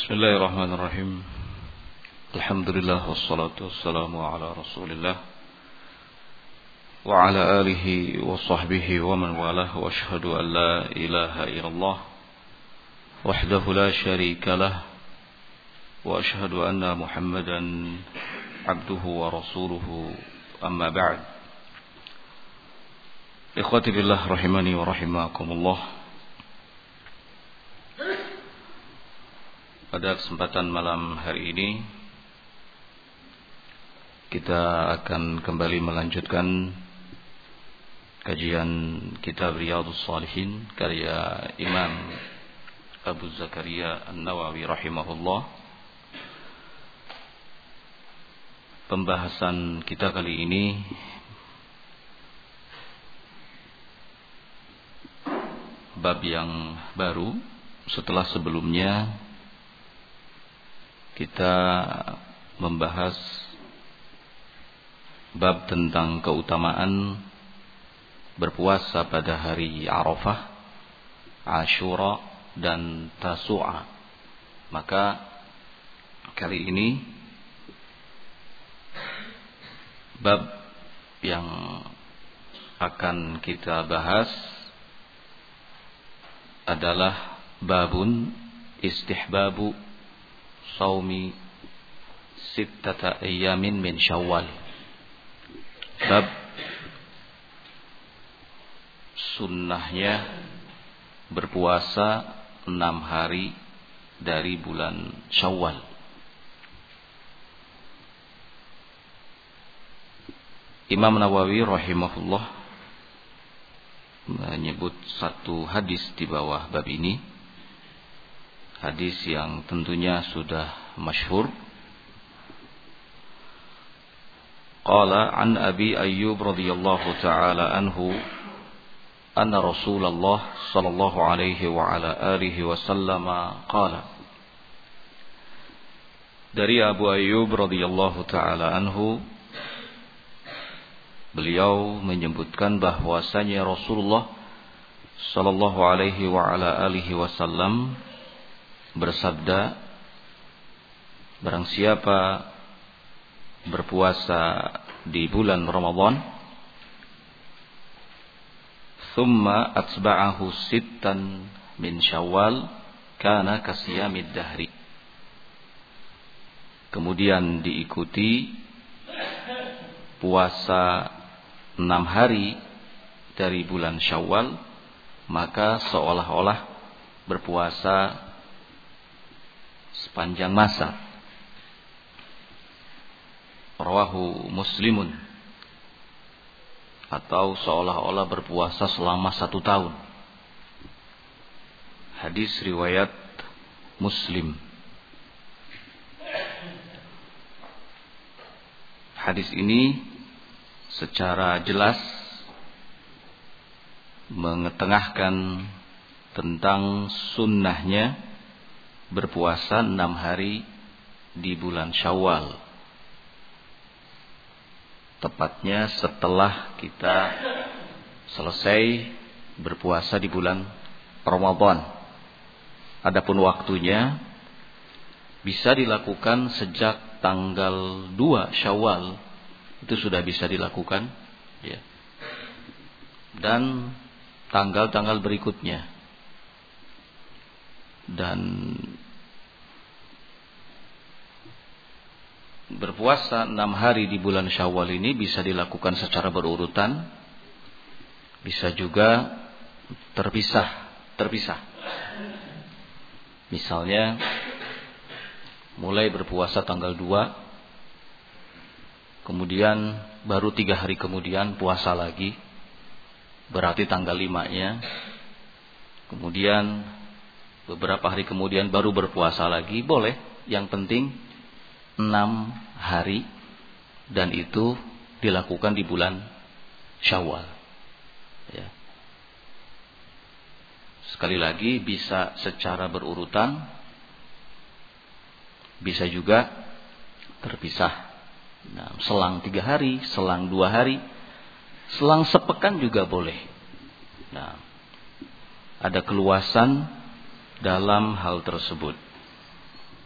Bismillahirrahmanirrahim. Alhamdulillah wassalatu wassalamu ala Rasulillah wa ala alihi wa sahbihi wa man walah wa ashhadu an la ilaha illallah wahdahu la syarika lah wa ashhadu anna Muhammadan abduhu wa rasuluhu amma ba'd. Ikhwati billah rahimani wa rahimakumullah. Pada kesempatan malam hari ini kita akan kembali melanjutkan kajian kitab Riyadhus Shalihin karya Imam Abu Zakaria An-Nawawi rahimahullah. Pembahasan kita kali ini bab yang baru setelah sebelumnya kita membahas bab tentang keutamaan berpuasa pada hari Arafah, Asyura dan Tasu'a. Maka kali ini bab yang akan kita bahas adalah babun istihbabu Saumi sittata ayyamin min Syawal. Bab sunnahnya berpuasa 6 hari dari bulan Syawal. Imam Nawawi rahimahullah menyebut satu hadis di bawah bab ini. Hadis yang tentunya sudah masyhur. Qala an Abi Ayyub radhiyallahu ta'ala anhu anna Rasulullah sallallahu alaihi wa ala alihi wasallam qala. Dari Abu Ayyub radhiyallahu ta'ala anhu, beliau menyebutkan bahwasanya Rasulullah sallallahu alaihi wa ala alihi wasallam bersabda, barang siapa berpuasa di bulan Ramadan thumma atba'ahu sittan min Syawal kana kasiyamid dahri, kemudian diikuti puasa 6 hari dari bulan Syawal, maka seolah-olah berpuasa sepanjang masa. Rawahu Muslimun, atau seolah-olah berpuasa selama 1 tahun. Hadis riwayat Muslim. Hadis ini secara jelas mengetengahkan tentang sunnahnya berpuasa 6 hari di bulan Syawal, tepatnya setelah kita selesai berpuasa di bulan Ramadan. Adapun waktunya bisa dilakukan sejak tanggal 2 Syawal, itu sudah bisa dilakukan ya. Dan tanggal-tanggal berikutnya. Dan berpuasa 6 hari di bulan Syawal ini bisa dilakukan secara berurutan, bisa juga terpisah. Misalnya mulai berpuasa tanggal 2, kemudian baru 3 hari kemudian puasa lagi, berarti tanggal 5-nya. Kemudian beberapa hari kemudian baru berpuasa lagi, boleh. Yang penting 6 hari, dan itu dilakukan di bulan Syawal ya. Sekali lagi, bisa secara berurutan, bisa juga terpisah. Nah, selang 3 hari, selang 2 hari, selang sepekan juga boleh. Nah, ada keluasan dalam hal tersebut.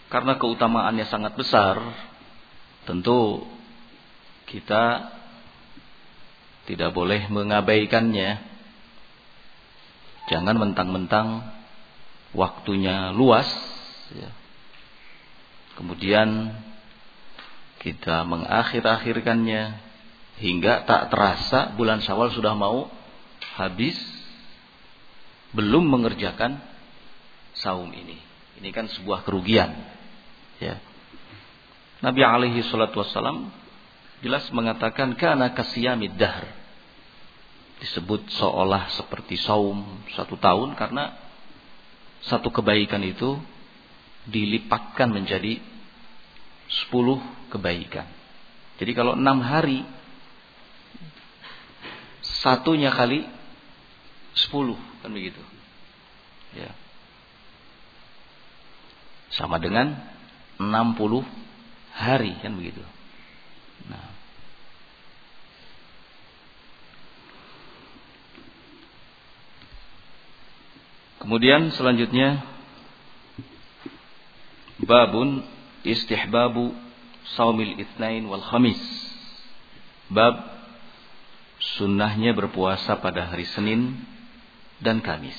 karena keutamaannya sangat besar, tentu kita tidak boleh mengabaikannya. Jangan mentang-mentang waktunya luas, ya, kemudian kita mengakhir-akhirkannya hingga tak terasa bulan Syawal sudah mau habis, belum mengerjakan saum ini. Ini kan sebuah kerugian. Ya. Nabi alaihi salatu wassalam jelas mengatakan kana kasiyamid dahr. Disebut seolah seperti saum 1 tahun karena satu kebaikan itu dilipatkan menjadi 10 kebaikan. Jadi kalau 6 hari, satunya kali 10, kan begitu. Ya. Sama dengan 60 hari, kan begitu. Nah, kemudian selanjutnya babun istihbabu saumil itsnain wal khamis. Bab sunnahnya berpuasa pada hari Senin dan Kamis.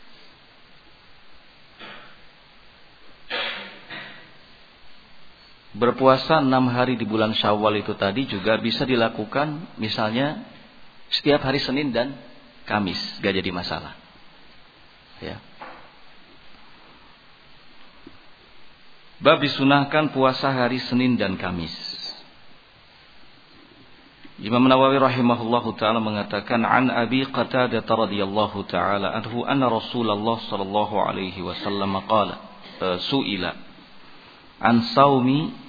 Berpuasa 6 hari di bulan Syawal itu tadi juga bisa dilakukan misalnya setiap hari Senin dan Kamis, gak jadi masalah. Ya. Bab disunahkan puasa hari Senin dan Kamis. Imam Nawawi rahimahullahu taala mengatakan an Abi Qatadah radhiyallahu taala anhu anna Rasulullah sallallahu alaihi wasallam qala su'ila an saumi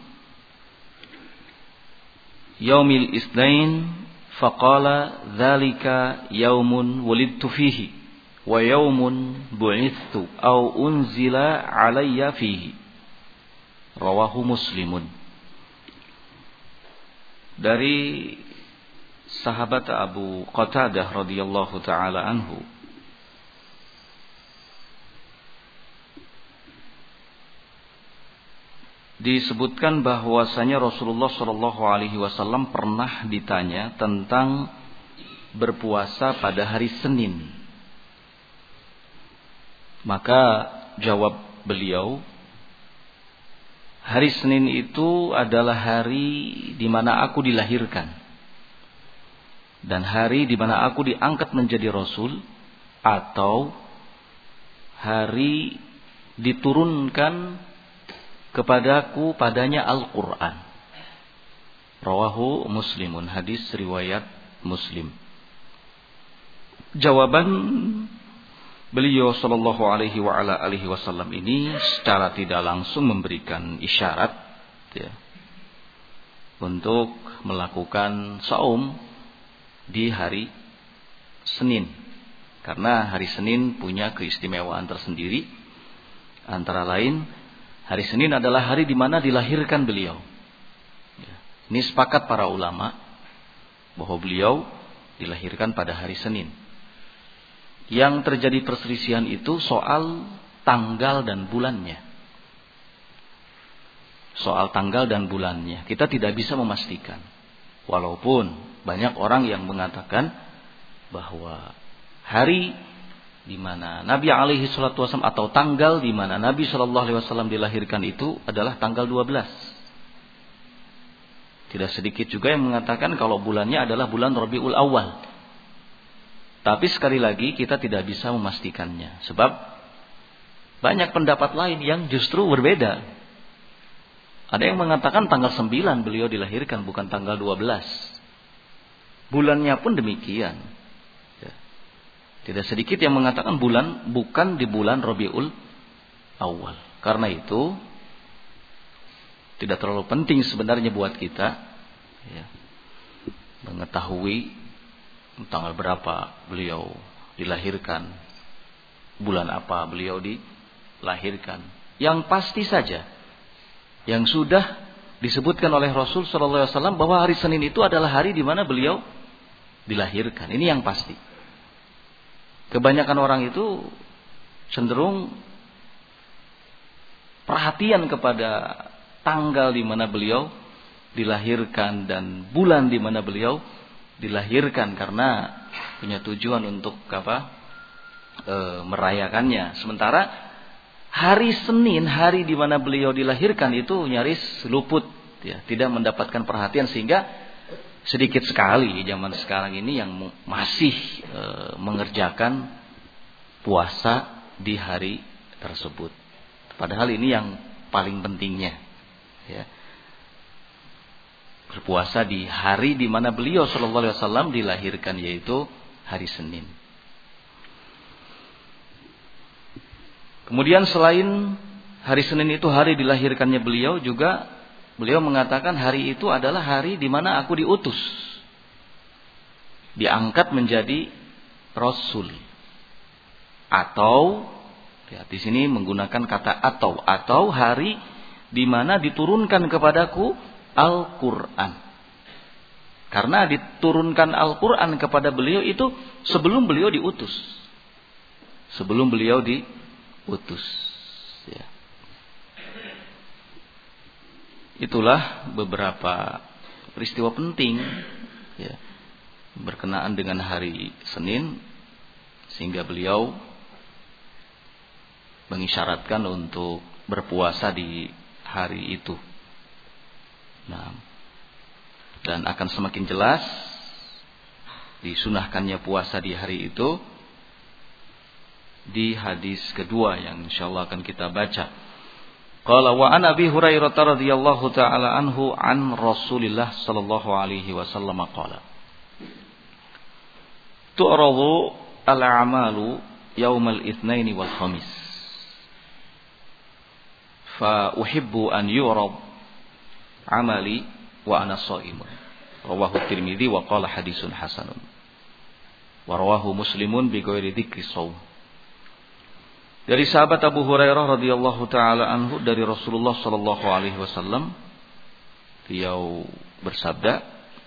yaumil itsnain faqala dzalika yaumun wulidtu fihi wa yaumun bu'ithtu au unzila alayya fihi. Rawahu Muslimun. Dari sahabat Abu Qatadah radhiyallahu taala anhu, disebutkan bahwasanya Rasulullah Shallallahu Alaihi Wasallam pernah ditanya tentang berpuasa pada hari Senin. Maka jawab beliau, hari Senin itu adalah hari di mana aku dilahirkan dan hari di mana aku diangkat menjadi Rasul, atau hari diturunkan kepadaku padanya Al-Quran. Rawahu Muslimun, hadis riwayat Muslim. Jawaban beliau sallallahu alaihi wa ala alihi wasallam ini secara tidak langsung memberikan isyarat, ya, untuk melakukan saum di hari Senin. Karena hari Senin punya keistimewaan tersendiri. Antara lain, hari Senin adalah hari di mana dilahirkan beliau. Ini sepakat para ulama bahwa beliau dilahirkan pada hari Senin. Yang terjadi perselisihan itu soal tanggal dan bulannya. Soal tanggal dan bulannya kita tidak bisa memastikan. Walaupun banyak orang yang mengatakan bahwa hari di mana Nabi alaihi salatu wasallam atau tanggal di mana Nabi sallallahu alaihi wasallam dilahirkan itu adalah tanggal 12. Tidak sedikit juga yang mengatakan kalau bulannya adalah bulan Rabiul Awal. Tapi sekali lagi kita tidak bisa memastikannya, sebab banyak pendapat lain yang justru berbeda. Ada yang mengatakan tanggal 9 beliau dilahirkan, bukan tanggal 12. Bulannya pun demikian. Tidak sedikit yang mengatakan bulan bukan di bulan Rabiul Awal. Karena itu tidak terlalu penting sebenarnya buat kita, ya, mengetahui tanggal berapa beliau dilahirkan, bulan apa beliau dilahirkan. Yang pasti saja, yang sudah disebutkan oleh Rasul Sallallahu Alaihi Wasallam bahwa hari Senin itu adalah hari di mana beliau dilahirkan. Ini yang pasti. Kebanyakan orang itu cenderung perhatian kepada tanggal di mana beliau dilahirkan dan bulan di mana beliau dilahirkan, karena punya tujuan untuk merayakannya. Sementara hari Senin, hari di mana beliau dilahirkan, itu nyaris luput, ya, tidak mendapatkan perhatian, sehingga sedikit sekali zaman sekarang ini yang masih mengerjakan puasa di hari tersebut. Padahal ini yang paling pentingnya, ya. Berpuasa di hari di mana beliau sallallahu alaihi wasallam dilahirkan, yaitu hari Senin. Kemudian selain hari Senin itu hari dilahirkannya beliau, juga beliau mengatakan hari itu adalah hari di mana aku diutus, diangkat menjadi Rasul. Atau, ya, di sini menggunakan kata atau hari di mana diturunkan kepadaku Al-Quran. Karena diturunkan Al-Quran kepada beliau itu sebelum beliau diutus. Sebelum beliau diutus. Ya. Itulah beberapa peristiwa penting, ya, berkenaan dengan hari Senin, sehingga beliau mengisyaratkan untuk berpuasa di hari itu. Nah, dan akan semakin jelas disunahkannya puasa di hari itu di hadis kedua yang insyaallah akan kita baca. Qala wa an Abi Hurairah radhiyallahu taala anhu an Rasulillah sallallahu alaihi wasallam qala tu'radu al-a'malu yaumal itsnaini wal khamis fa uhibbu an yurad amali wa ana shaimun. Rawahu Tirmidzi wa qala hadisun hasanun. Wa rawahu Muslimun bi ghairi dzikri shaum. Dari sahabat Abu Hurairah radhiyallahu taala anhu dari Rasulullah sallallahu alaihi wasallam, beliau bersabda,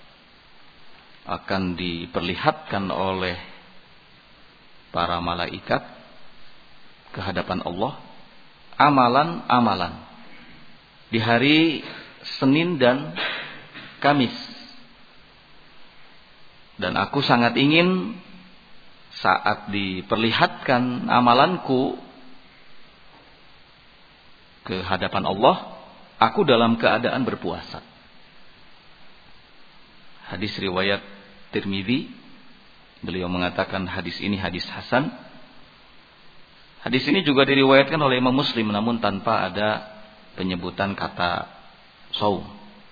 akan diperlihatkan oleh para malaikat ke hadapan Allah amalan-amalan di hari Senin dan Kamis. Dan aku sangat ingin saat diperlihatkan amalanku ke hadapan Allah, aku dalam keadaan berpuasa. Hadis riwayat Tirmidzi, beliau mengatakan hadis ini hadis hasan. Hadis ini juga diriwayatkan oleh Imam Muslim, namun tanpa ada penyebutan kata saum.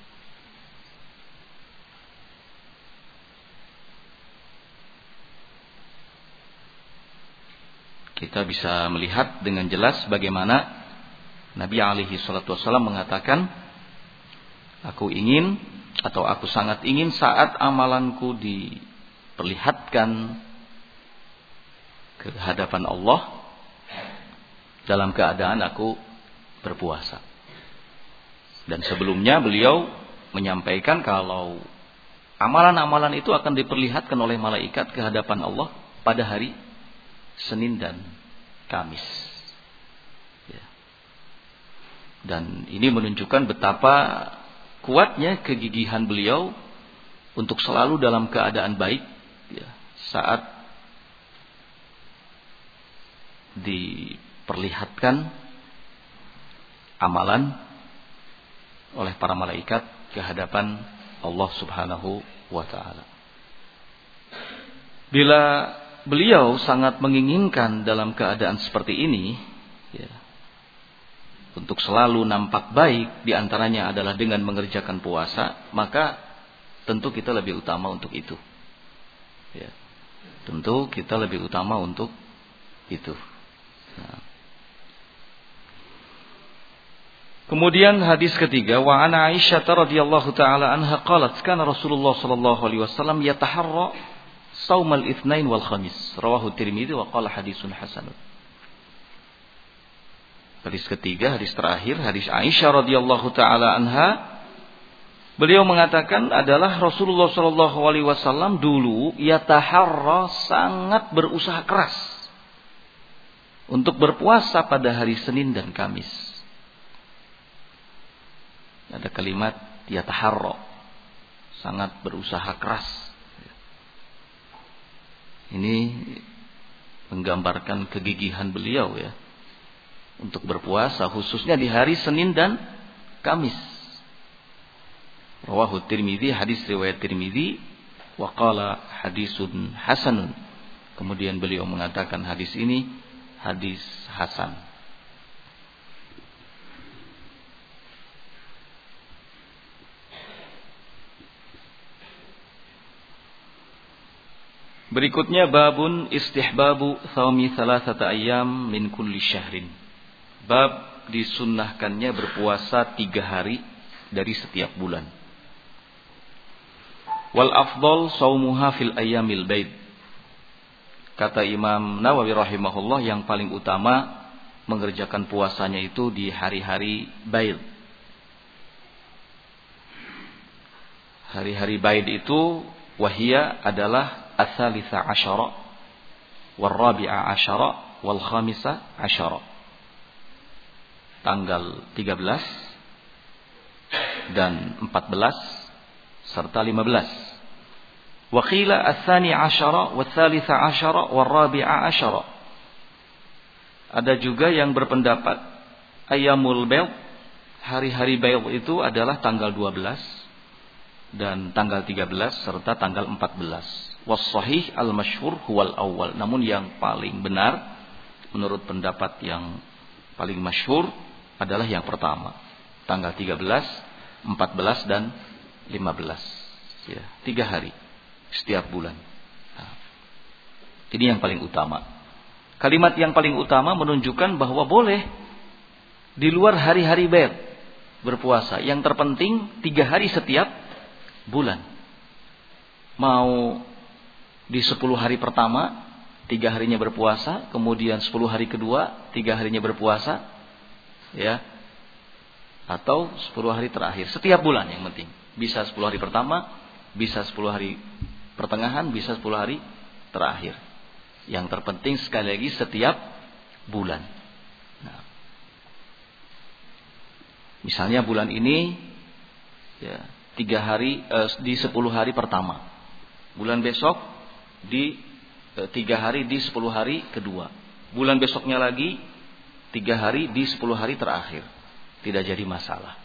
Kita bisa melihat dengan jelas bagaimana Nabi alaihi salatu wasallam mengatakan, aku ingin atau aku sangat ingin saat amalanku diperlihatkan ke hadapan Allah dalam keadaan aku berpuasa. Dan sebelumnya beliau menyampaikan kalau amalan-amalan itu akan diperlihatkan oleh malaikat ke hadapan Allah pada hari Senin dan Kamis. Ya. Dan ini menunjukkan betapa kuatnya kegigihan beliau untuk selalu dalam keadaan baik, ya, saat diperlihatkan amalan oleh para malaikat ke hadapan Allah Subhanahu wa taala. Bila beliau sangat menginginkan dalam keadaan seperti ini, ya, untuk selalu nampak baik, diantaranya adalah dengan mengerjakan puasa, maka tentu kita lebih utama untuk itu. Ya, tentu kita lebih utama untuk itu. Nah. Kemudian hadis ketiga, wa ana Aisyah radhiyallahu taala anha qalat kana Rasulullah sallallahu alaihi wasallam yataharra saumal itsnain wal khamis. Rawahu Tirmidzi wa qala hadisun hasan. Hadis ketiga, hadis terakhir, hadis Aisyah radhiyallahu taala anha, beliau mengatakan adalah Rasulullah sallallahu alaihi wasallam dulu yataharra, sangat berusaha keras untuk berpuasa pada hari Senin dan Kamis. Ada kalimat yataharra, sangat berusaha keras. Ini menggambarkan kegigihan beliau ya untuk berpuasa, khususnya di hari Senin dan Kamis. Rawahu Tirmidzi, hadis riwayat Tirmidzi, wa qala hadisun hasanun. Kemudian beliau mengatakan hadis ini hadis hasan. Berikutnya babun istihbabu shaumi thalathata ayyam min kulli syahrin. Bab disunnahkannya berpuasa 3 hari dari setiap bulan. Wal afdal shaumuha fil ayyamil baid. Kata Imam Nawawi rahimahullah, yang paling utama mengerjakan puasanya itu di hari-hari baid. Hari-hari baid itu wahia adalah ats-tsalitsa asyara wal rabi'a asyara wal khamisa asyara. Tanggal 13 dan 14 serta 15. Wa qila ats-tsani asyara wat tsalitsa asyara wal rabi'a asyara. Ada juga yang berpendapat ayyamul bayd, hari-hari bayd itu adalah tanggal 12 dan tanggal 13 serta tanggal 14. Was-sahih al-masyhur huwal awwal. Namun yang paling benar menurut pendapat yang paling masyhur adalah yang pertama, tanggal 13, 14 dan 15. Ya, 3 hari setiap bulan. Nah, ini yang paling utama. Kalimat yang paling utama menunjukkan bahwa boleh di luar hari-hari bayd berpuasa. Yang terpenting 3 hari setiap bulan. Mau di 10 hari pertama 3 harinya berpuasa, kemudian 10 hari kedua 3 harinya berpuasa, ya, atau 10 hari terakhir setiap bulan. Yang penting bisa 10 hari pertama, bisa 10 hari pertengahan, bisa 10 hari terakhir. Yang terpenting sekali lagi setiap bulan. Nah, misalnya bulan ini ya 3 hari di 10 hari pertama, bulan besok di 3 hari di 10 hari kedua, bulan besoknya lagi 3 hari di 10 hari terakhir. Tidak jadi masalah.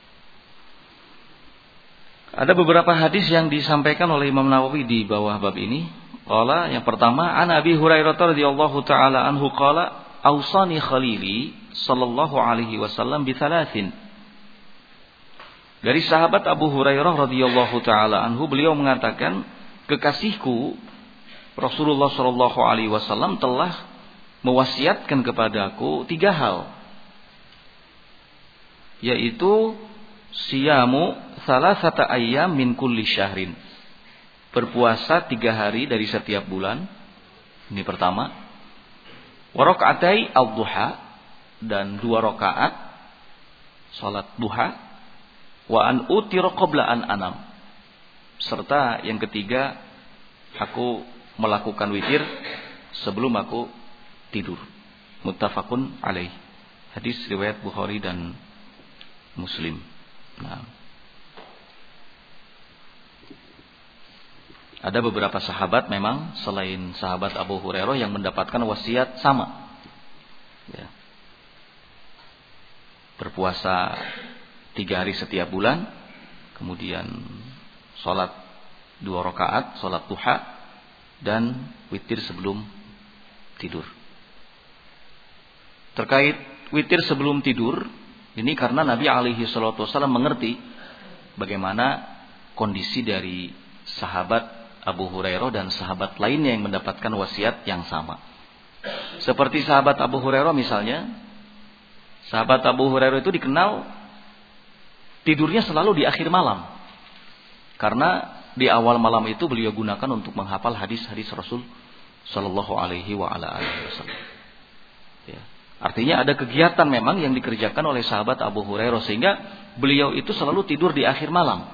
Ada beberapa hadis yang disampaikan oleh Imam Nawawi di bawah bab ini. Qala, yang pertama, an Abi Hurairah radhiyallahu taala anhu qala ausani khalili sallallahu alaihi wasallam bi thalathin. Dari sahabat Abu Hurairah radhiyallahu taala anhu, beliau mengatakan, kekasihku Rasulullah sallallahu alaihi wasallam telah mewasiatkan kepadaku 3 hal, yaitu siyamu salasata ayyam min kulli syahrin, berpuasa 3 hari dari setiap bulan. Ini pertama. Wa raka'atai ad-duha, dan 2 rakaat salat duha. Wa an utira qabla an anam, serta yang ketiga, aku melakukan witir sebelum aku tidur. Muttafaqun alaih. Hadis riwayat Bukhari dan Muslim. Nah, ada beberapa sahabat memang selain sahabat Abu Hurairah yang mendapatkan wasiat sama, ya, berpuasa 3 hari setiap bulan, kemudian sholat 2 rakaat, sholat duha, dan witir sebelum tidur. Terkait witir sebelum tidur, ini karena Nabi alaihi salatu wasallam mengerti bagaimana kondisi dari sahabat Abu Hurairah dan sahabat lainnya yang mendapatkan wasiat yang sama. Seperti sahabat Abu Hurairah misalnya, sahabat Abu Hurairah itu dikenal tidurnya selalu di akhir malam. Karena di awal malam itu beliau gunakan untuk menghafal hadis-hadis Rasul sallallahu alaihi wa ala alihi wasallam. Ya. Artinya ada kegiatan memang yang dikerjakan oleh sahabat Abu Hurairah sehingga beliau itu selalu tidur di akhir malam.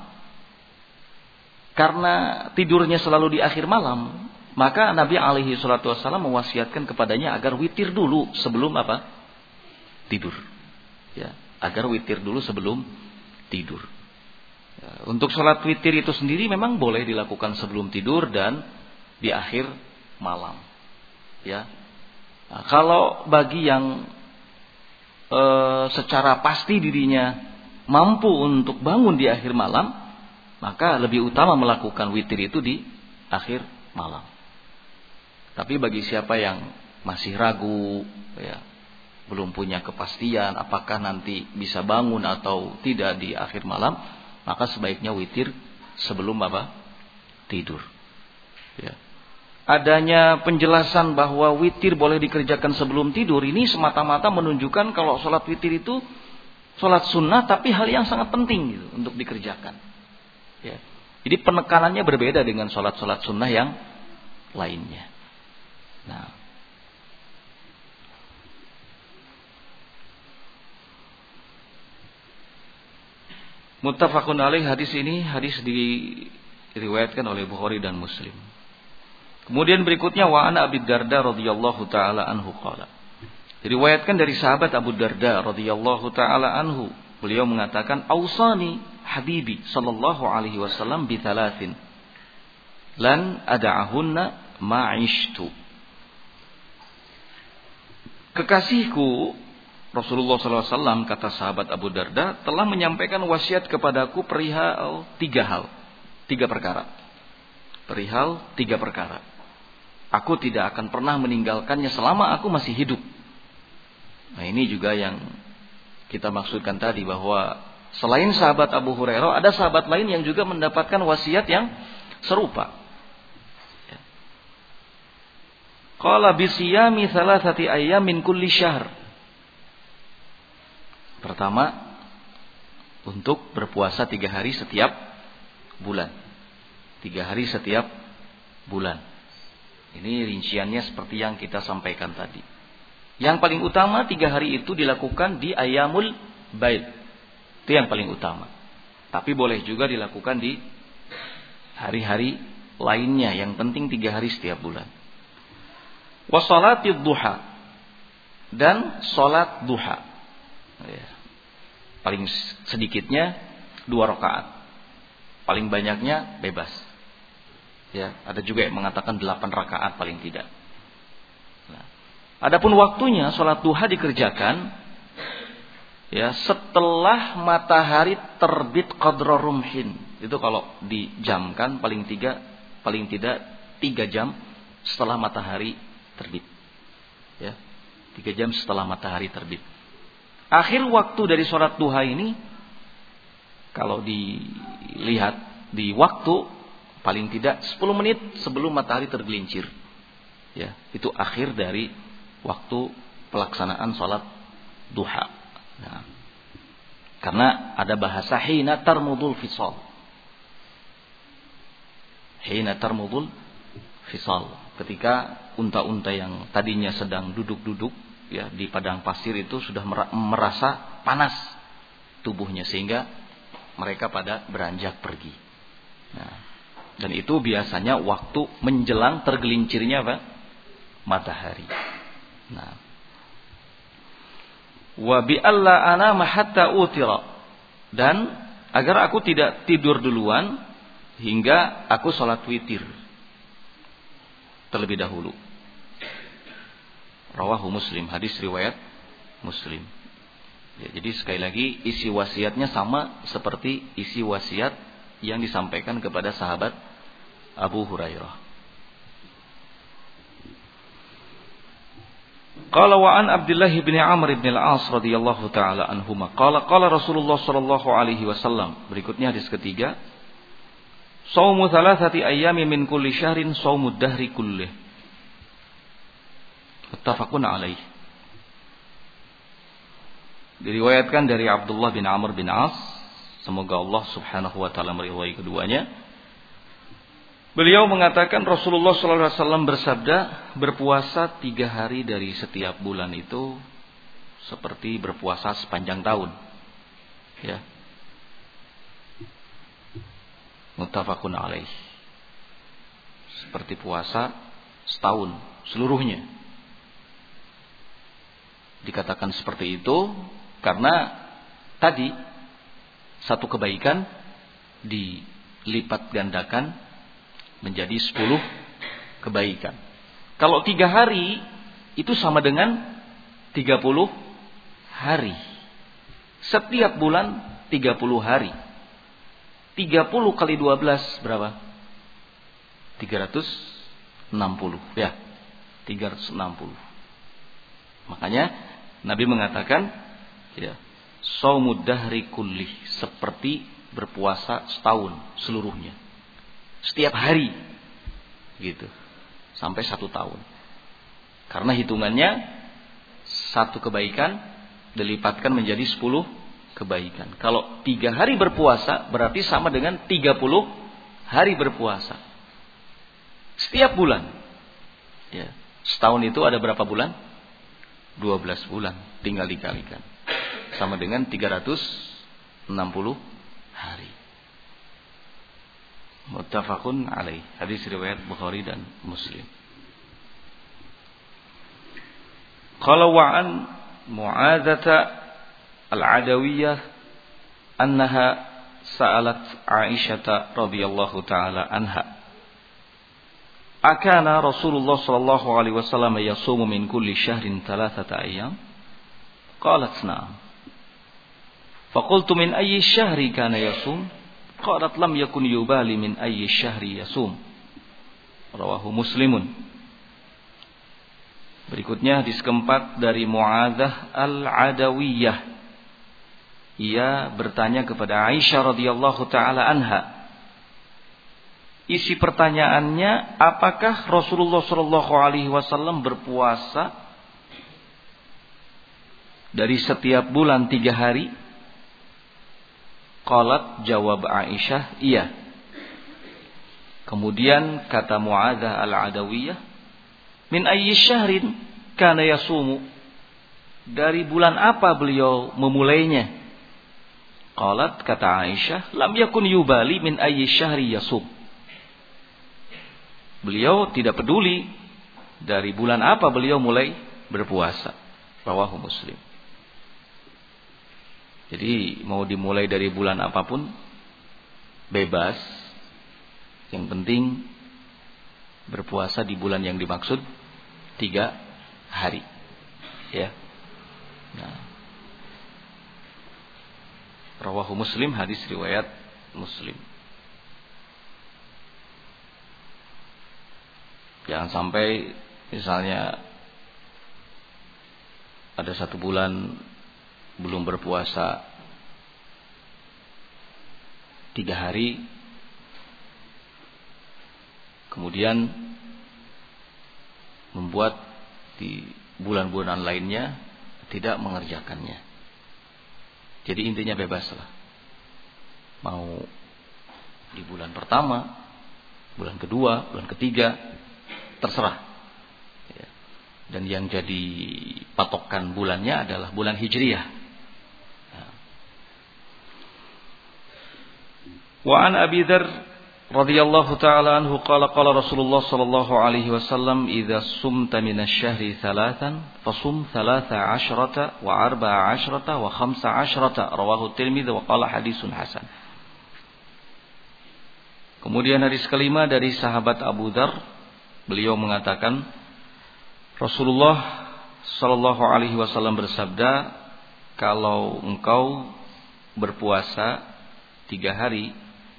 Karena tidurnya selalu di akhir malam, maka Nabi alaihi salatu wasallam mewasiatkan kepadanya agar witir dulu sebelum apa? Tidur. Ya, agar witir dulu sebelum tidur. Untuk sholat witir itu sendiri memang boleh dilakukan sebelum tidur dan di akhir malam. Ya, nah, kalau bagi yang secara pasti dirinya mampu untuk bangun di akhir malam, maka lebih utama melakukan witir itu di akhir malam. Tapi bagi siapa yang masih ragu, ya, belum punya kepastian apakah nanti bisa bangun atau tidak di akhir malam, maka sebaiknya witir sebelum tidur. Ya. Adanya penjelasan bahwa witir boleh dikerjakan sebelum tidur ini semata-mata menunjukkan kalau sholat witir itu sholat sunnah, tapi hal yang sangat penting gitu untuk dikerjakan. Ya. Jadi penekanannya berbeda dengan sholat-sholat sunnah yang lainnya. Nah, muttafaqun alaih, hadis ini hadis diriwayatkan oleh Bukhari dan Muslim. Kemudian berikutnya wa ana Abi Darda radhiyallahu taala anhu qala. Diriwayatkan dari sahabat Abu Darda radhiyallahu taala anhu, beliau mengatakan ausani habibi sallallahu alaihi wasallam bi thalathin lan ada'ahunna ma'ishtu. Kekasihku Rasulullah sallallahu alaihi wasallam, kata sahabat Abu Darda, telah menyampaikan wasiat kepadaku perihal 3 perkara. Perihal 3 perkara. Aku tidak akan pernah meninggalkannya selama aku masih hidup. Nah, ini juga yang kita maksudkan tadi, bahwa selain sahabat Abu Hurairah, ada sahabat lain yang juga mendapatkan wasiat yang serupa. Qala bisiyami thalathati ayyamin kulli syahr. Pertama, untuk berpuasa 3 hari setiap bulan. 3 hari setiap bulan. Ini rinciannya seperti yang kita sampaikan tadi. Yang paling utama 3 hari itu dilakukan di Ayyamul Baid. Itu yang paling utama. Tapi boleh juga dilakukan di hari-hari lainnya. Yang penting 3 hari setiap bulan. Wa salatid duha. Dan salat duha. Ya. Paling sedikitnya 2 rakaat. Paling banyaknya bebas. Ya, ada juga yang mengatakan 8 rakaat paling tidak. Nah, adapun waktunya salat duha dikerjakan ya setelah matahari terbit qadra rumhin. Itu kalau dijamkan paling tidak 3 jam setelah matahari terbit. Ya, 3 jam setelah matahari terbit. Akhir waktu dari salat duha ini kalau dilihat di waktu, paling tidak 10 menit sebelum matahari tergelincir. Ya, itu akhir dari waktu pelaksanaan salat duha. Nah, karena ada bahasa hina tarmudul fisal. Hina tarmudul fisal. Ketika unta-unta yang tadinya sedang duduk-duduk ya di padang pasir itu sudah merasa panas tubuhnya, sehingga mereka pada beranjak pergi. Nah, dan itu biasanya waktu menjelang tergelincirnya matahari. Nah, wa bi alla anama hatta utira, dan agar aku tidak tidur duluan hingga aku salat witir terlebih dahulu. Rawahu Muslim, hadis riwayat Muslim. Ya, jadi sekali lagi isi wasiatnya sama seperti isi wasiat yang disampaikan kepada sahabat Abu Hurairah. Qala wa an Abdullah bin Amr bin al-As radhiyallahu taala anhuma qala qala Rasulullah sallallahu alaihi wasallam. Berikutnya hadis ketiga. Shaumu thalathati ayyamin min kulli syahrin shaumud dahri kullih. Muttafaqun alaih. Diriwayatkan dari Abdullah bin Amr bin As, semoga Allah subhanahu wa ta'ala meridhai keduanya. Beliau mengatakan Rasulullah sallallahu alaihi wasallam bersabda, berpuasa 3 hari dari setiap bulan itu seperti berpuasa sepanjang tahun. Ya. Muttafaqun alaih. Seperti puasa setahun seluruhnya. Dikatakan seperti itu karena tadi Satu kebaikan dilipat gandakan menjadi 10 kebaikan. Kalau 3 hari itu sama dengan 30 hari. Setiap bulan 30 hari. 30 kali 12 berapa? 360 ya. 360. Makanya Nabi mengatakan ya, shaumud dahri kullih, seperti berpuasa setahun seluruhnya. Setiap hari gitu. Sampai 1 tahun. Karena hitungannya satu kebaikan dilipatkan menjadi 10 kebaikan. Kalau 3 hari berpuasa berarti sama dengan 30 hari berpuasa. Setiap bulan. Ya. Setahun itu ada berapa bulan? 12 bulan. Tinggal dikalikan. Sama dengan 360 hari. Muttafaqun alaih. Hadis riwayat Bukhari dan Muslim. Qala wa an Mu'adzah al-Adawiyah annaha sa'alat Aisyah radhiyallahu taala anha. Akana Rasulullah sallallahu alaihi wasallam yasumu min kulli syahrin 3 ayyam? Qalat na'am. Faqultu min ayyi syahri kana yasum? Qalat lam yakun yubali min ayyi syahri yasum. Rawahu Muslimun. Berikutnya hadis keempat dari Mu'adzah al-Adawiyah. Ia bertanya kepada Aisyah radhiyallahu taala anha. Isi pertanyaannya, apakah Rasulullah sallallahu alaihi wasallam berpuasa dari setiap bulan 3 hari? Qalat, jawab Aisyah, iya. Kemudian kata Mu'adzah al-Adawiyah, min ayyi syahrin kana yasumu? Dari bulan apa beliau memulainya? Qalat, kata Aisyah, lam yakun yubali min ayyi syahri yasum. Beliau tidak peduli dari bulan apa beliau mulai berpuasa. Rawahu Muslim. Jadi mau dimulai dari bulan apapun bebas. Yang penting berpuasa di bulan yang dimaksud 3 hari. Ya. Nah. Rawahu Muslim, hadis riwayat Muslim. Jangan sampai misalnya ada 1 bulan belum berpuasa 3 hari, kemudian membuat di bulan-bulan lainnya tidak mengerjakannya. Jadi intinya bebaslah. Mau di bulan pertama, bulan kedua, bulan ketiga, terserah. Ya. Dan yang jadi patokan bulannya adalah bulan Hijriyah. Ya. Wa an Abi Dzar radhiyallahu taala anhu qala qala Rasulullah sallallahu alaihi wasallam idza sumta minasy-syahri 3 fasum 13 wa 14 wa 15 rawahu Tirmidzi wa qala hadisun hasan. Kemudian hadis kelima dari sahabat Abu Dzar, beliau mengatakan Rasulullah sallallahu alaihi wasallam bersabda, kalau engkau berpuasa 3 hari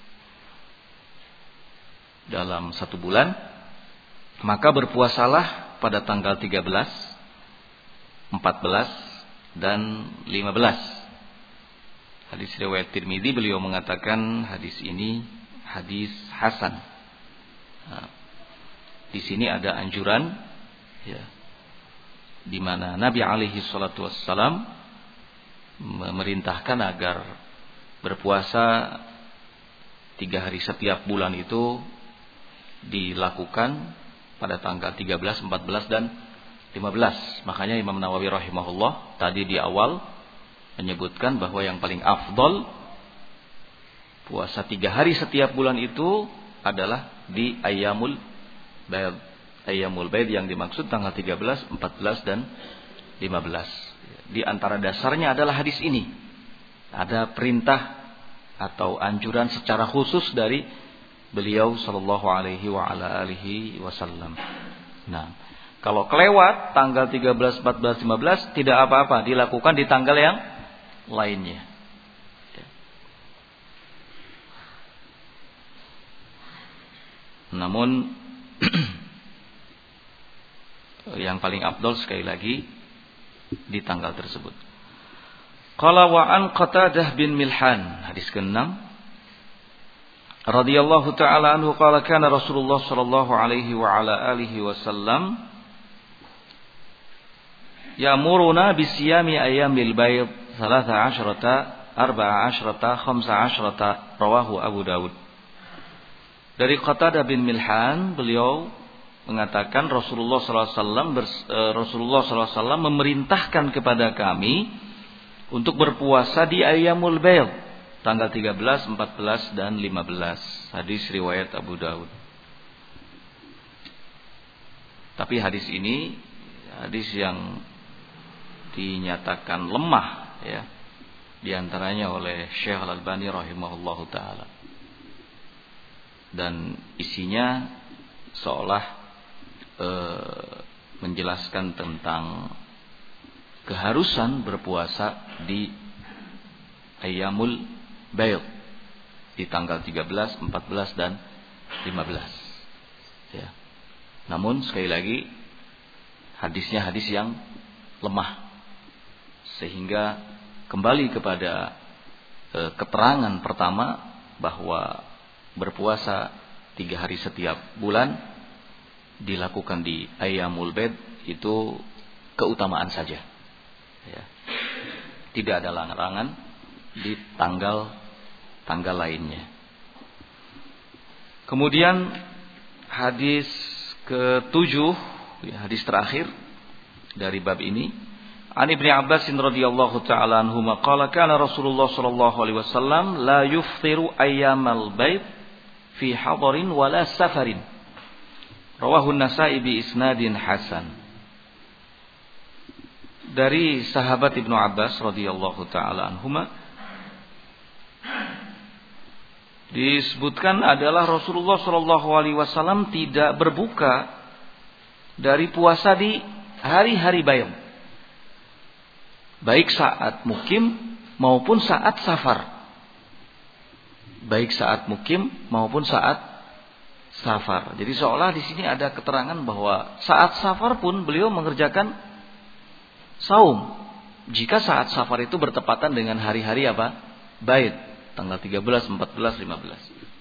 dalam 1 bulan, maka berpuasalah pada tanggal 13, 14 dan 15. Hadis riwayat Tirmidzi, beliau mengatakan hadis ini hadis hasan. Nah, di sini ada anjuran ya, di mana Nabi alaihi salatu wassalam memerintahkan agar berpuasa 3 hari setiap bulan itu dilakukan pada tanggal 13, 14 dan 15. Makanya Imam Nawawi rahimahullah tadi di awal menyebutkan bahwa yang paling afdol puasa 3 hari setiap bulan itu adalah di Ayyamul Bayd. Ayyamul Bayd yang dimaksud tanggal 13, 14 dan 15. Di antara dasarnya adalah hadis ini. Ada perintah atau anjuran secara khusus dari beliau sallallahu alaihi wa ala alihi wasallam. Nah, kalau kelewat tanggal 13, 14, 15 tidak apa-apa, dilakukan di tanggal yang lainnya. Namun yang paling afdal sekali lagi di tanggal tersebut. Qala wa an Qatadah bin Milhan, hadis ke-6. Radhiyallahu ta'ala anhu qala kana Rasulullah sallallahu alaihi wa ala alihi wasallam ya'muruna bisiyami ayyamil bayd 13, 14, 15 rawahu Abu Dawud. Dari Qatadah bin Milhan, beliau mengatakan Rasulullah SAW memerintahkan kepada kami untuk berpuasa di Ayyamul Bayd, tanggal 13, 14 dan 15. Hadis riwayat Abu Dawud. Tapi hadis ini hadis yang dinyatakan lemah, ya, di antaranya oleh Syekh Al-Albani rahimahullahu taala. Dan isinya seolah menjelaskan tentang keharusan berpuasa di Ayyamul Bayd di tanggal 13, 14 dan 15. Ya. Namun sekali lagi hadisnya hadis yang lemah, sehingga kembali kepada keterangan pertama bahwa berpuasa 3 hari setiap bulan dilakukan di Ayyamul Bayd itu keutamaan saja, ya. Tidak ada larangan di tanggal lainnya. Kemudian hadis ke-7, ya, hadis terakhir dari bab ini, An Ibnu Abbas radhiyallahu taala anhu qala kana Rasulullah sallallahu alaihi wasallam la yuftiru ayyamal bayd fi hadarin wala safarin. Rawahu An-Nasa'i bi isnadin hasan. Dari sahabat Ibnu Abbas radhiyallahu taala anhuma disebutkan adalah Rasulullah sallallahu alaihi wasallam tidak berbuka dari puasa di hari-hari Bayd, baik saat mukim maupun saat safar. Baik saat mukim maupun saat safar. Jadi seolah di sini ada keterangan bahwa saat safar pun beliau mengerjakan saum. Jika saat safar itu bertepatan dengan hari-hari apa? Bayd, tanggal 13, 14, 15.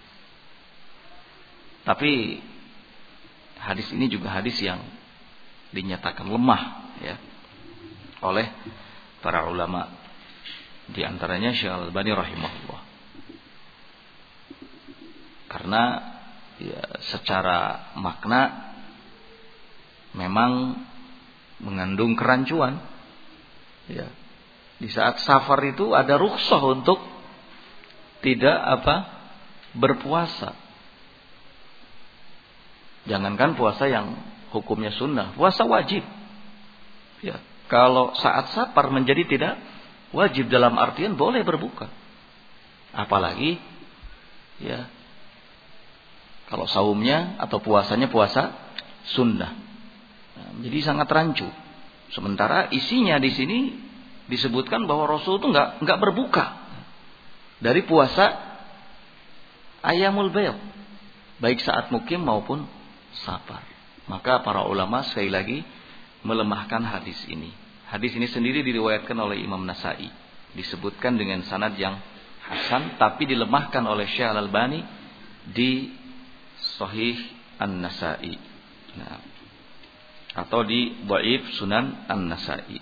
Tapi hadis ini juga hadis yang dinyatakan lemah, ya, oleh para ulama, di antaranya Syekh Al-Albani rahimahullah. Karena ya, secara makna memang mengandung kerancuan. Ya. Di saat safar itu ada rukhsah untuk tidak berpuasa. Jangankan puasa yang hukumnya sunnah, puasa wajib. Ya. Kalau saat safar menjadi tidak wajib dalam artian boleh berbuka. Apalagi ya kalau saumnya atau puasanya puasa sunnah. Nah, jadi sangat rancu. Sementara isinya di sini disebutkan bahwa Rasul itu enggak berbuka dari puasa Ayyamul Bayd, baik saat mukim maupun safar. Maka para ulama sekali lagi melemahkan hadis ini. Hadis ini sendiri diriwayatkan oleh Imam Nasa'i, disebutkan dengan sanad yang hasan, tapi dilemahkan oleh Syekh Al-Albani di Sahih An-Nasa'i, nah, atau di Dhaif Sunan An-Nasa'i.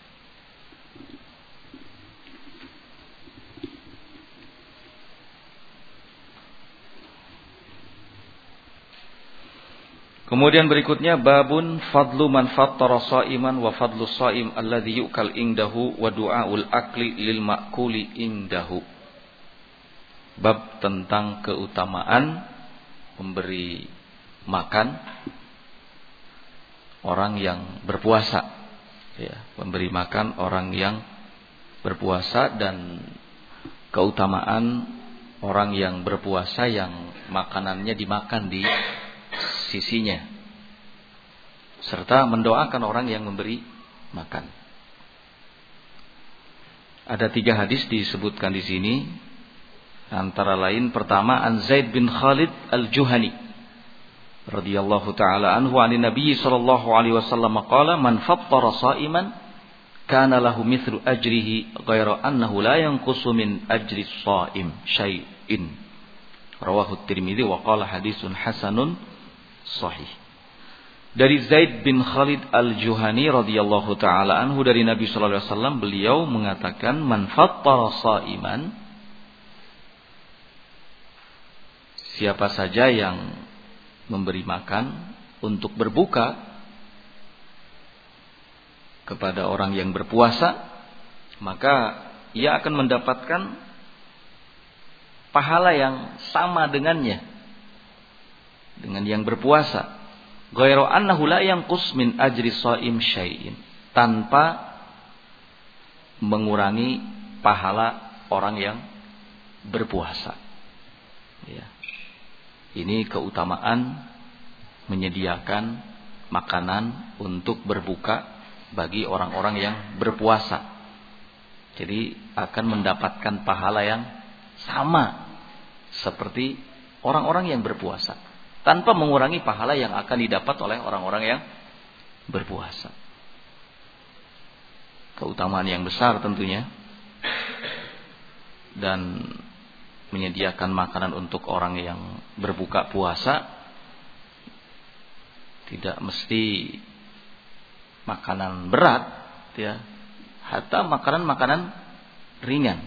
Kemudian berikutnya babun fadlu man fattara shaiman wa fadlu shaim alladhi yu'kal indahu wa du'aul akli lil ma'kuli indahu. Bab tentang keutamaan memberi makan orang yang berpuasa, ya, memberi makan orang yang berpuasa dan keutamaan orang yang berpuasa yang makanannya dimakan di sisinya, serta mendoakan orang yang memberi makan. Ada 3 hadis disebutkan di sini, antara lain pertama an Zaid bin Khalid al-Juhani radhiyallahu taala anhu anin Nabi sallallahu alaihi wasallam qala man fattara sha'iman kana lahu mithlu ajrihi ghaira annahu la yanqusu min ajri shaim syai'in. Rawahu Tirmidzi wa qala hadisun hasanun sahih. Dari Zaid bin Khalid al-Juhani radhiyallahu taala anhu dari Nabi sallallahu alaihi wasallam, beliau mengatakan man fattara shaiman, siapa saja yang memberi makan untuk berbuka kepada orang yang berpuasa, maka ia akan mendapatkan pahala yang sama dengannya, dengan yang berpuasa. Ghairu annahu la yanqus min ajri shaim syai'in, tanpa mengurangi pahala orang yang berpuasa. Ya. Ini keutamaan menyediakan makanan untuk berbuka bagi orang-orang yang berpuasa. Jadi akan mendapatkan pahala yang sama seperti orang-orang yang berpuasa, tanpa mengurangi pahala yang akan didapat oleh orang-orang yang berpuasa. Keutamaan yang besar tentunya. Dan menyediakan makanan untuk orang yang berbuka puasa tidak mesti makanan berat, ya, hatta makanan-makanan ringan.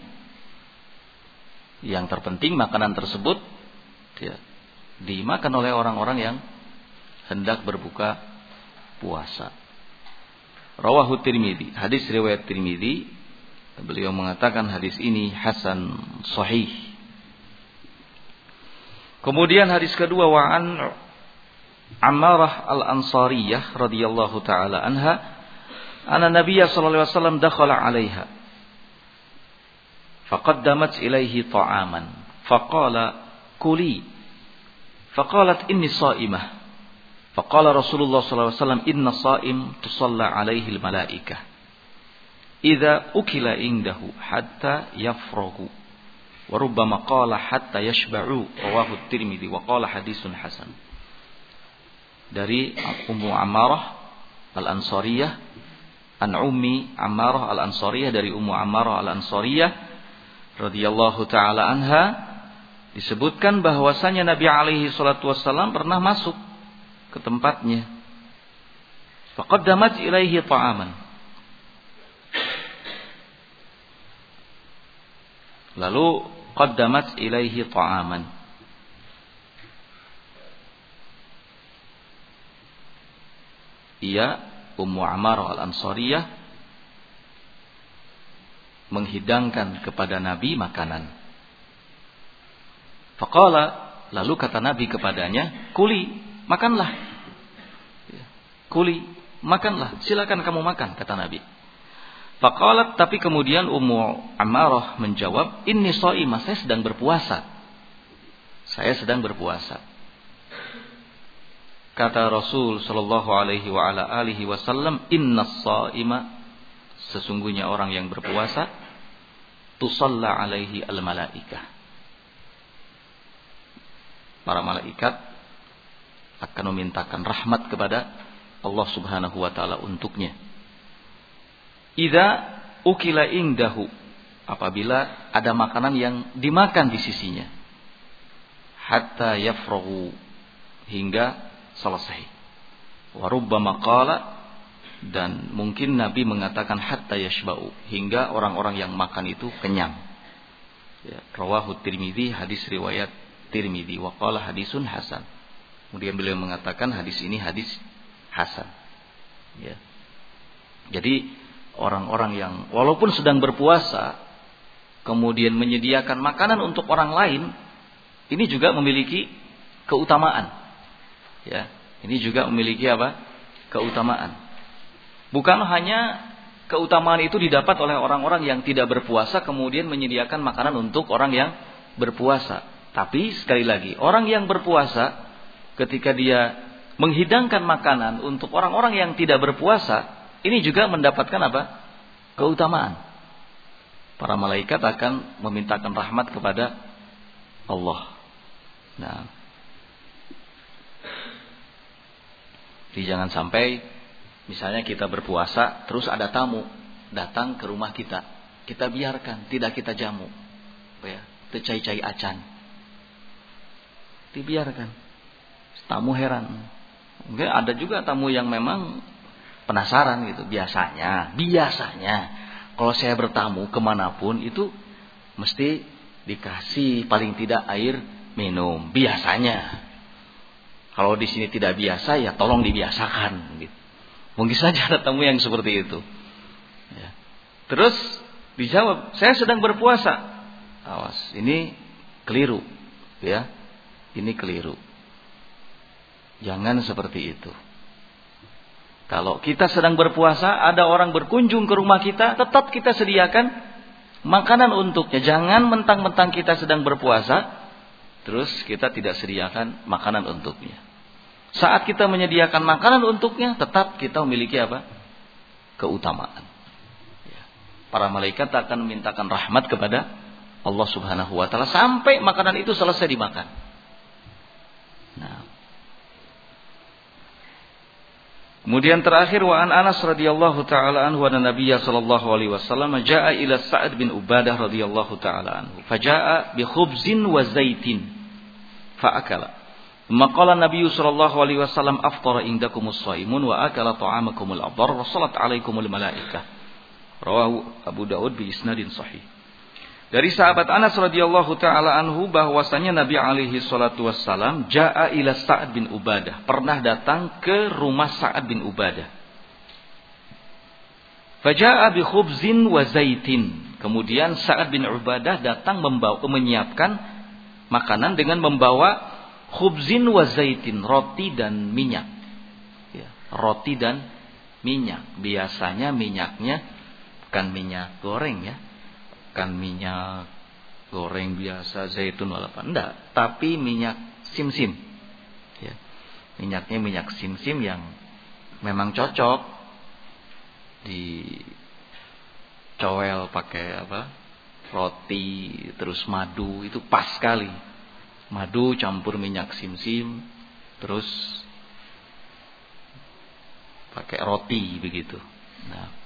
Yang terpenting makanan tersebut, ya, dimakan oleh orang-orang yang hendak berbuka puasa. Rawahu Tirmidzi, hadis riwayat Tirmidzi, beliau mengatakan hadis ini hasan sahih. Kemudian hadis kedua, wa an Ammarah al-Ansariyah radhiyallahu taala anha, anna Nabiyya sallallahu alaihi wasallam dakhala 'alaiha faqaddamat ilaihi ta'aman faqala kuli faqalat inni sha'imah faqala Rasulullah sallallahu alaihi wasallam inna sha'im tusalla 'alaihi al-malaikah idza ukila indahu hatta yafrahu wa rubbama qala hatta yashba'u. Rawahu Tirmidzi wa qala hadisun hasan. Dari Ummu Ammarah al-Ansariyah, an Ummi Ammarah al-Ansariyah, dari Ummu Ammarah al-Ansariyah radhiyallahu taala anha, disebutkan bahwasanya Nabi alaihi salatu wasallam pernah masuk ke tempatnya. Faqaddamat ilaihi ta'aman, lalu qaddamat ilaihi ta'aman, ia Ummu Ammarah al-Ansariyah menghidangkan kepada Nabi makanan. Faqala, lalu kata Nabi kepadanya, kuli, makanlah. Kuli, makanlah, silakan kamu makan, kata Nabi. Faqalat, tapi kemudian Ummu Ammarah menjawab, inni sha'imah, saya sedang berpuasa. Saya sedang berpuasa. Kata Rasul sallallahu alaihi wa ala alihi wasallam, innas sha'ima, sesungguhnya orang yang berpuasa, tusalla alaihi al-malaikah, para malaikat akan memintakan rahmat kepada Allah Subhanahu wa taala untuknya. Idza ukila indahu, apabila ada makanan yang dimakan di sisinya, hatta yafrahu, hingga selesai. Wa rubbama qala, dan mungkin Nabi mengatakan hatta yashba'u, hingga orang-orang yang makan itu kenyang. Ya, rawahu Tirmidzi, hadis riwayat Tirmidzi, wa qala hadisun hasan. Kemudian beliau mengatakan hadis ini hadis hasan. Ya. Jadi orang-orang yang walaupun sedang berpuasa kemudian menyediakan makanan untuk orang lain, ini juga memiliki keutamaan. Ya, ini juga memiliki apa? Keutamaan. Bukan hanya keutamaan itu didapat oleh orang-orang yang tidak berpuasa kemudian menyediakan makanan untuk orang yang berpuasa. Tapi sekali lagi, orang yang berpuasa ketika dia menghidangkan makanan untuk orang-orang yang tidak berpuasa, ini juga mendapatkan apa? Keutamaan. Para malaikat akan memintakan rahmat kepada Allah. Nah, jadi jangan sampai misalnya kita berpuasa terus ada tamu datang ke rumah kita, kita biarkan, tidak kita jamu, ya, tecai-cai acan, dibiarkan. Tamu heran. Mungkin ada juga tamu yang memang penasaran gitu. Biasanya kalau saya bertamu kemanapun itu mesti dikasih paling tidak air minum. Biasanya. Kalau di sini tidak biasa, ya tolong dibiasakan. Gitu. Mungkin saja ada tamu yang seperti itu. Ya. Terus dijawab, saya sedang berpuasa. Awas, ini keliru, ya. Ini keliru. Jangan seperti itu. Kalau kita sedang berpuasa, ada orang berkunjung ke rumah kita, tetap kita sediakan makanan untuknya. Jangan mentang-mentang kita sedang berpuasa, terus kita tidak sediakan makanan untuknya. Saat kita menyediakan makanan untuknya, tetap kita memiliki apa? Keutamaan. Para malaikat akan memintakan rahmat kepada Allah Subhanahu wa taala sampai makanan itu selesai dimakan. Nah. Kemudian terakhir wa an Anas radhiyallahu taala anhu anna Nabiyya sallallahu alaihi wasallam jaa ila Sa'ad bin Ubadah radhiyallahu taala anhu fajaa bi khubzin wa zaitin fa akala. Maqala Nabiyyu sallallahu alaihi wasallam aftara indakumus shaimun wa akala ta'amakumul abrar wa salat alaikumul malaikah. Rawahu Abu Daud bi isnadin sahih. Dari sahabat Anas radhiyallahu taala anhu bahwasanya Nabi alaihi salatu wassalam jaa ila Sa'ad bin Ubadah, pernah datang ke rumah Sa'ad bin Ubadah. Fajaa bi khubzin wa zaitin. Kemudian Sa'ad bin Ubadah datang menyiapkan makanan dengan membawa khubzin wa zaitin, roti dan minyak. Ya, roti dan minyak. Biasanya minyaknya bukan minyak goreng ya. Bukan minyak goreng biasa zaitun wala apa, enggak, tapi minyak simsim. Ya. Minyaknya minyak simsim yang memang cocok dicowel pakai apa? Roti terus madu, itu pas sekali. Madu campur minyak simsim terus pakai roti begitu. Nah,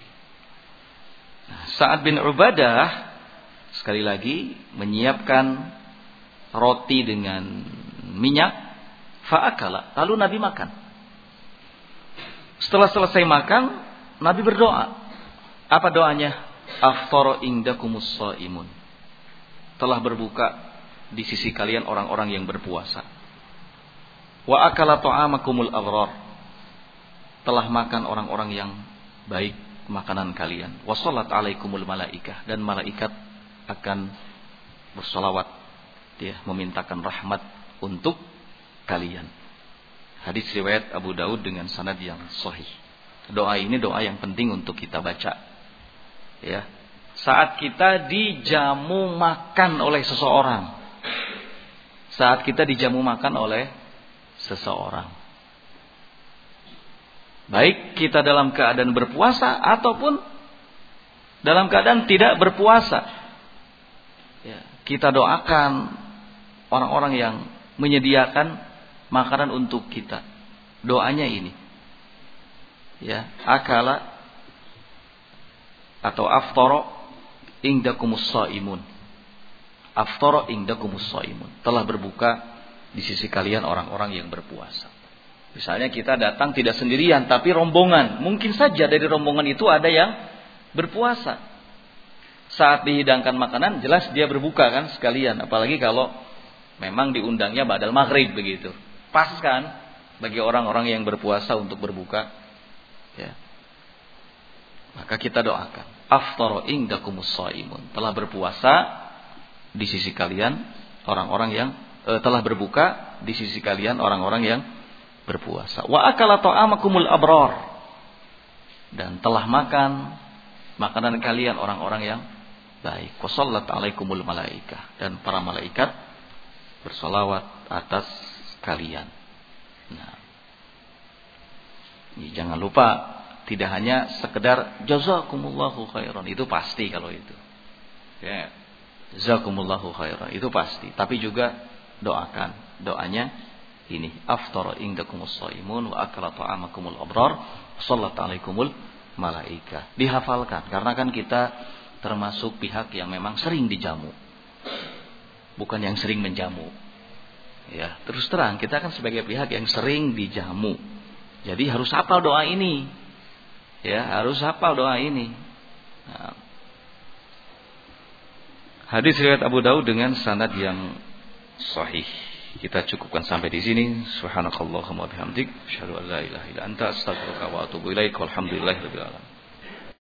Sa'ad bin Ubadah sekali lagi menyiapkan roti dengan minyak, fa'akala, lalu Nabi makan. Setelah selesai makan, Nabi berdoa. Apa doanya? Aftara indakumus shaimun. Telah berbuka di sisi kalian orang-orang yang berpuasa. Wa akala ta'amakumul abrar. Telah makan orang-orang yang baik makanan kalian. Wassalat alaikumul malaikah, dan malaikat akan bersolawat, ya, memintakan rahmat untuk kalian. Hadis riwayat Abu Daud dengan sanad yang sahih. Doa ini doa yang penting untuk kita baca. Ya. Saat kita dijamu makan oleh seseorang. Saat kita dijamu makan oleh seseorang. Baik kita dalam keadaan berpuasa ataupun dalam keadaan tidak berpuasa. Ya, kita doakan orang-orang yang menyediakan makanan untuk kita. Doanya ini. Ya, akala atau aftara indakumus shaimun. Aftara indakumus shaimun. Telah berbuka di sisi kalian orang-orang yang berpuasa. Misalnya kita datang tidak sendirian, tapi rombongan. Mungkin saja dari rombongan itu ada yang berpuasa. Saat dihidangkan makanan, jelas dia berbuka kan sekalian. Apalagi kalau memang diundangnya ba'dal maghrib begitu. Pas kan bagi orang-orang yang berpuasa untuk berbuka. Ya. Maka kita doakan. Aftara indakumus shaimun. Telah berpuasa di sisi kalian orang-orang yang telah berbuka di sisi kalian orang-orang yang berpuasa. Wa akala ta'amakumul abrar, dan telah makan makanan kalian orang-orang yang Baik, wassallat alaikumul malaikah, dan para malaikat bersolawat atas kalian. Nah, ini jangan lupa, tidak hanya sekedar jazakumullahu khairan, itu pasti kalau itu. Ya, jazakumullahu khairan itu pasti, tapi juga doakan. Doanya ini, aftara indakumus shaimun wa akala ta'amakumul abrar, sallat alaikumul malaikah. Dihafalkan, karena kan kita termasuk pihak yang memang sering dijamu, bukan yang sering menjamu. Ya, terus terang kita kan sebagai pihak yang sering dijamu. Jadi harus hafal doa ini. Ya, harus hafal doa ini. Nah, hadis riwayat Abu Daud dengan sanad yang sahih. Kita cukupkan sampai di sini. Subhanakallahumma wa bihamdik, asyhadu an la ilaha illa anta, astaghfiruka wa atubu ilaik. Walhamdulillahirabbil alamin.